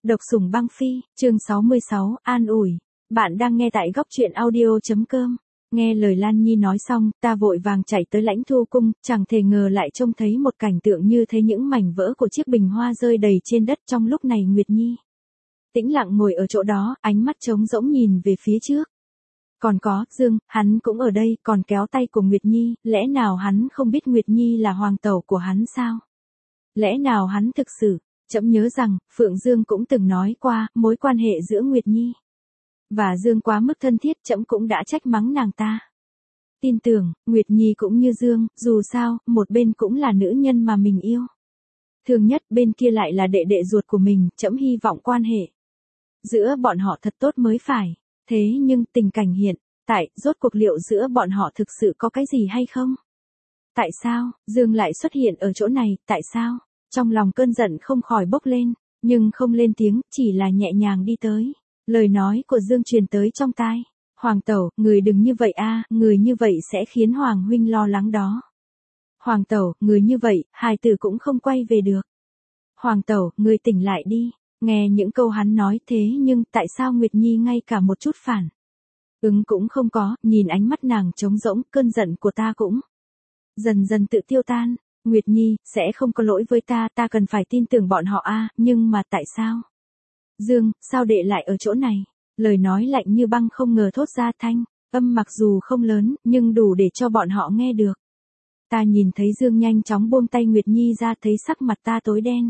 Độc sủng băng phi, chương 66, an ủi. Bạn đang nghe tại góc truyện audio.com. Nghe lời Lan Nhi nói xong, ta vội vàng chạy tới Lãnh Thu cung, chẳng thể ngờ lại trông thấy một cảnh tượng như thấy những mảnh vỡ của chiếc bình hoa rơi đầy trên đất. Trong lúc này Nguyệt Nhi tĩnh lặng ngồi ở chỗ đó, ánh mắt trống rỗng nhìn về phía trước. Còn có, Dương, hắn cũng ở đây, còn kéo tay của Nguyệt Nhi, lẽ nào hắn không biết Nguyệt Nhi là hoàng tẩu của hắn sao? Lẽ nào hắn thực sự, trẫm nhớ rằng, Phượng Dương cũng từng nói qua, mối quan hệ giữa Nguyệt Nhi và Dương quá mức thân thiết, trẫm cũng đã trách mắng nàng ta. Tin tưởng, Nguyệt Nhi cũng như Dương, dù sao, một bên cũng là nữ nhân mà mình yêu. Thường nhất, bên kia lại là đệ đệ ruột của mình, trẫm hy vọng quan hệ giữa bọn họ thật tốt mới phải. Thế nhưng tình cảnh hiện tại, rốt cuộc liệu giữa bọn họ thực sự có cái gì hay không? Tại sao, Dương lại xuất hiện ở chỗ này, tại sao? Trong lòng cơn giận không khỏi bốc lên, nhưng không lên tiếng, chỉ là nhẹ nhàng đi tới. Lời nói của Dương truyền tới trong tai. Hoàng tẩu, người đừng như vậy a, người như vậy sẽ khiến Hoàng huynh lo lắng đó. Hoàng tẩu, người như vậy, hài tử cũng không quay về được. Hoàng tẩu, người tỉnh lại đi. Nghe những câu hắn nói thế nhưng tại sao Nguyệt Nhi ngay cả một chút phản ứng cũng không có, nhìn ánh mắt nàng trống rỗng, cơn giận của ta cũng dần dần tự tiêu tan. Nguyệt Nhi, sẽ không có lỗi với ta, ta cần phải tin tưởng bọn họ a, nhưng mà tại sao? Dương, sao đệ lại ở chỗ này? Lời nói lạnh như băng không ngờ thốt ra thanh âm mặc dù không lớn, nhưng đủ để cho bọn họ nghe được. Ta nhìn thấy Dương nhanh chóng buông tay Nguyệt Nhi ra, thấy sắc mặt ta tối đen.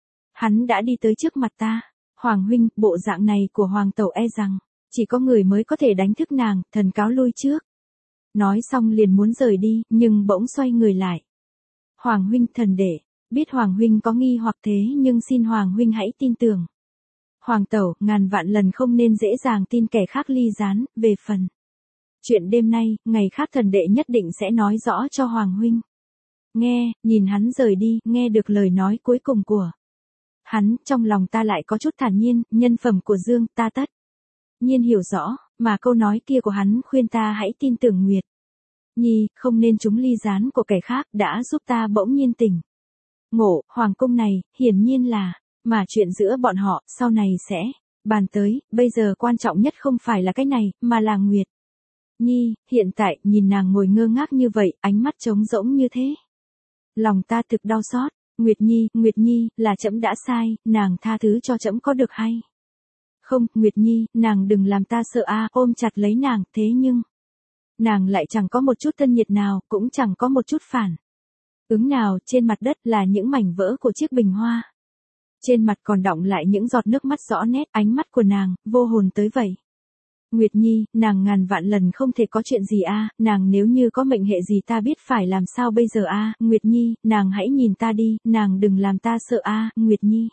Hắn đã đi tới trước mặt ta. Hoàng huynh, bộ dạng này của hoàng tẩu e rằng chỉ có người mới có thể đánh thức nàng, thần cáo lui trước. Nói xong liền muốn rời đi, nhưng bỗng xoay người lại. Hoàng huynh, thần đệ biết Hoàng huynh có nghi hoặc thế nhưng xin Hoàng huynh hãy tin tưởng. Hoàng tẩu, ngàn vạn lần không nên dễ dàng tin kẻ khác ly gián, về phần chuyện đêm nay, ngày khác thần đệ nhất định sẽ nói rõ cho Hoàng huynh. Nghe, nhìn hắn rời đi, nghe được lời nói cuối cùng của hắn, trong lòng ta lại có chút thản nhiên, nhân phẩm của Dương, ta tất nhiên hiểu rõ, mà câu nói kia của hắn khuyên ta hãy tin tưởng Nguyệt Nhi, không nên trúng ly gián của kẻ khác, đã giúp ta bỗng nhiên tỉnh ngộ. Hoàng cung này, hiển nhiên là, mà chuyện giữa bọn họ, sau này sẽ bàn tới, bây giờ quan trọng nhất không phải là cái này, mà là Nguyệt Nhi. Hiện tại, nhìn nàng ngồi ngơ ngác như vậy, ánh mắt trống rỗng như thế, lòng ta thực đau xót. Nguyệt Nhi, là trẫm đã sai, nàng tha thứ cho trẫm có được hay không? Nguyệt Nhi, nàng đừng làm ta sợ a, ôm chặt lấy nàng, thế nhưng nàng lại chẳng có một chút thân nhiệt nào, cũng chẳng có một chút phản ứng nào. Trên mặt đất là những mảnh vỡ của chiếc bình hoa. Trên mặt còn đọng lại những giọt nước mắt rõ nét, ánh mắt của nàng vô hồn tới vậy. Nguyệt Nhi, nàng ngàn vạn lần không thể có chuyện gì a, nàng nếu như có mệnh hệ gì ta biết phải làm sao bây giờ a, Nguyệt Nhi, nàng hãy nhìn ta đi, nàng đừng làm ta sợ a, Nguyệt Nhi.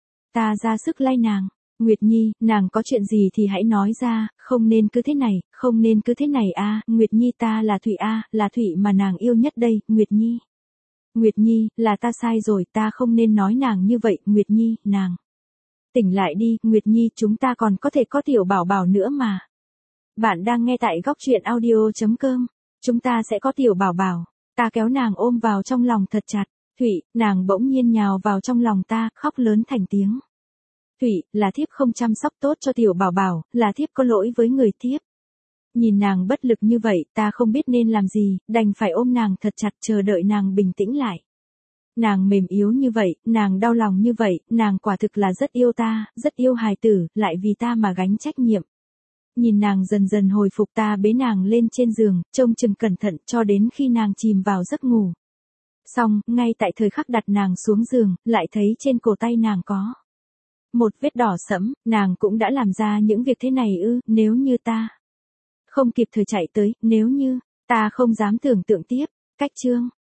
Ta ra sức lay nàng. Nguyệt Nhi, nàng có chuyện gì thì hãy nói ra, không nên cứ thế này, không nên cứ thế này a, Nguyệt Nhi, ta là Thủy a, là Thủy mà nàng yêu nhất đây, Nguyệt Nhi. Nguyệt Nhi, là ta sai rồi, ta không nên nói nàng như vậy, Nguyệt Nhi, nàng tỉnh lại đi, Nguyệt Nhi, chúng ta còn có thể có tiểu bảo bảo nữa mà. Bạn đang nghe tại góc truyện audio.com. Chúng ta sẽ có tiểu bảo bảo. Ta kéo nàng ôm vào trong lòng thật chặt. Thủy, nàng bỗng nhiên nhào vào trong lòng ta, khóc lớn thành tiếng. Thủy, là thiếp không chăm sóc tốt cho tiểu bảo bảo, là thiếp có lỗi với người thiếp. Nhìn nàng bất lực như vậy, ta không biết nên làm gì, đành phải ôm nàng thật chặt chờ đợi nàng bình tĩnh lại. Nàng mềm yếu như vậy, nàng đau lòng như vậy, nàng quả thực là rất yêu ta, rất yêu hài tử, lại vì ta mà gánh trách nhiệm. Nhìn nàng dần dần hồi phục, ta bế nàng lên trên giường, trông chừng cẩn thận cho đến khi nàng chìm vào giấc ngủ. Xong, ngay tại thời khắc đặt nàng xuống giường, lại thấy trên cổ tay nàng có một vết đỏ sẫm. Nàng cũng đã làm ra những việc thế này ư? Nếu như ta không kịp thời chạy tới, nếu như ta không dám tưởng tượng tiếp. Cách chương